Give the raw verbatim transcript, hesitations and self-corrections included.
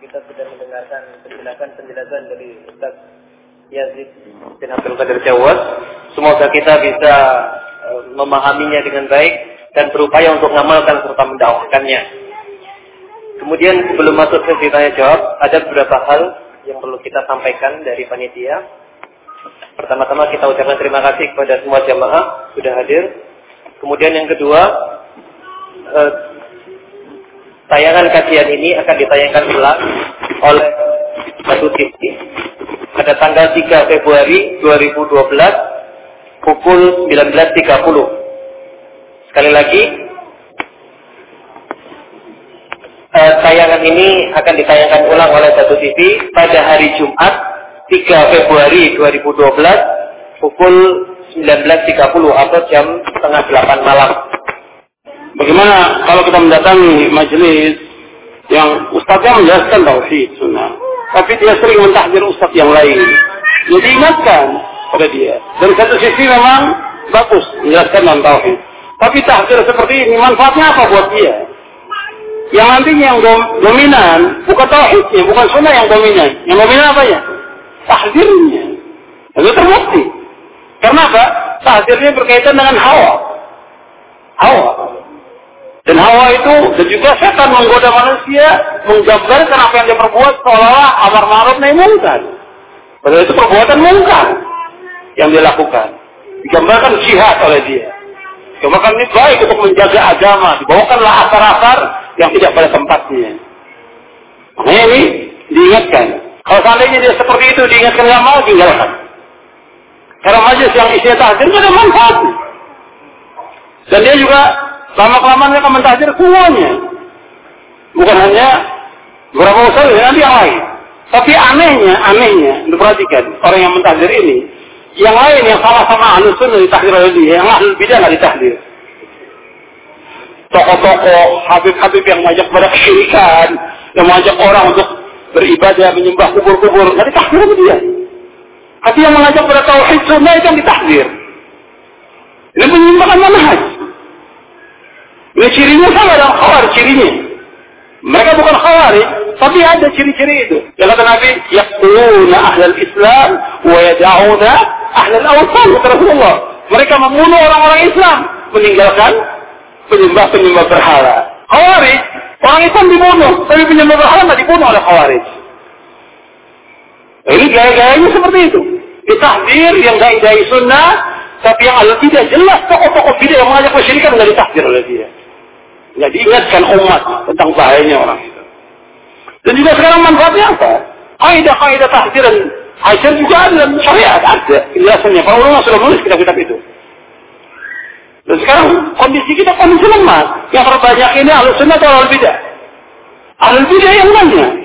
kita sudah mendengarkan penjelasan-penjelasan dari Ustaz Yazid bin Abdul Qadir Jawad. Semoga kita bisa uh, memahaminya dengan baik dan berupaya untuk mengamalkan serta mendakwahkannya. Kemudian sebelum masuk ke tanya jawab, ada beberapa hal yang perlu kita sampaikan dari panitia. Pertama-tama kita ucapkan terima kasih kepada semua jamaah sudah hadir. Kemudian yang kedua, uh, tayangan kajian ini akan ditayangkan ulang oleh satu T V pada tanggal tiga Februari dua ribu dua belas pukul sembilan belas tiga puluh. Sekali lagi, eh, tayangan ini akan ditayangkan ulang oleh satu T V pada hari Jumat tiga Februari dua ribu dua belas pukul sembilan belas tiga puluh atau jam setengah delapan malam. Bagaimana kalau kita mendatangi majelis yang ustaznya menjelaskan tauhid sunnah, tapi dia sering mentahdir ustaz yang lain, jadi ingatkan pada dia. Dari satu sisi memang bagus menjelaskan tentang tauhid, tapi tahdir seperti ini manfaatnya apa buat dia? Yang nantinya yang dominan bukan tauhidnya, bukan sunnah yang dominan. Yang dominan apa ya? Tahdirnya. Itu terbukti. Karena apa? Tahdirnya berkaitan dengan hawa. Hawa. Dan hawa itu, dan juga setan menggoda manusia, menggambarkan apa yang dia perbuat seolah-olah amar ma'ruf nahi munkar. Padahal itu perbuatan munkar yang dia lakukan. Digambarkan jihad oleh dia. Digambarkan ini baik untuk menjaga agama. Dibawakanlah asar-asar yang tidak pada tempatnya. Makanya ini diingatkan. Kalau seandainya dia seperti itu diingatkan nggak mau, tinggalkan. Karena majelis yang isinya tahdir itu ada manfaatnya. Dan dia juga lama-kelamaan akan mentahdir semuanya. Bukan hanya beberapa usaha, nanti yang lain. Tapi anehnya, anehnya, diperhatikan orang yang mentahdir ini, yang lain yang sama-sama ahlus sunnah ditahdir oleh dia, yang ahlul bidah nggak ditahdir. Tokoh-tokoh, habib-habib yang mengajak pada kesyirikan, yang mengajak orang untuk beribadah, menyembah kubur-kubur, nggak ditahdir oleh dia. Tapi yang mengajak pada tauhid sunnah itu yang ditahdir. Ini menyimpangkan manhaj. Ini cirinya sama dengan khawarij cirinya. Mereka bukan khawarij, tapi ada ciri-ciri itu. Yang kata Nabi, yaqtuluna ahlal Islam wa yad'una ahlal awthan, kata Rasulullah. Mereka membunuh orang-orang Islam, meninggalkan penyembah-penyembah berhala. Khawarij, orang Islam dibunuh, tapi penyembah berhala tidak dibunuh oleh khawarij. Ini gaya-gayanya seperti itu. Ditahdir yang dai-dai sunnah, tapi yang ahli bidah jelas tokoh-tokoh bidah yang mengajak kesyirikan tidak ditahdir oleh dia. Tidak diingatkan umat tentang bahayanya orang itu. Dan juga sekarang manfaatnya apa? Kaidah-kaidah tahdiran hajar juga ada dalam syariat, ada penjelasannya. Para ulama sudah menulis kitab-kitab itu. Dan sekarang kondisi kita kondisi lemah. Yang terbanyak ini ahli sunnah atau ahli bidah. Ahli bidah yang mana?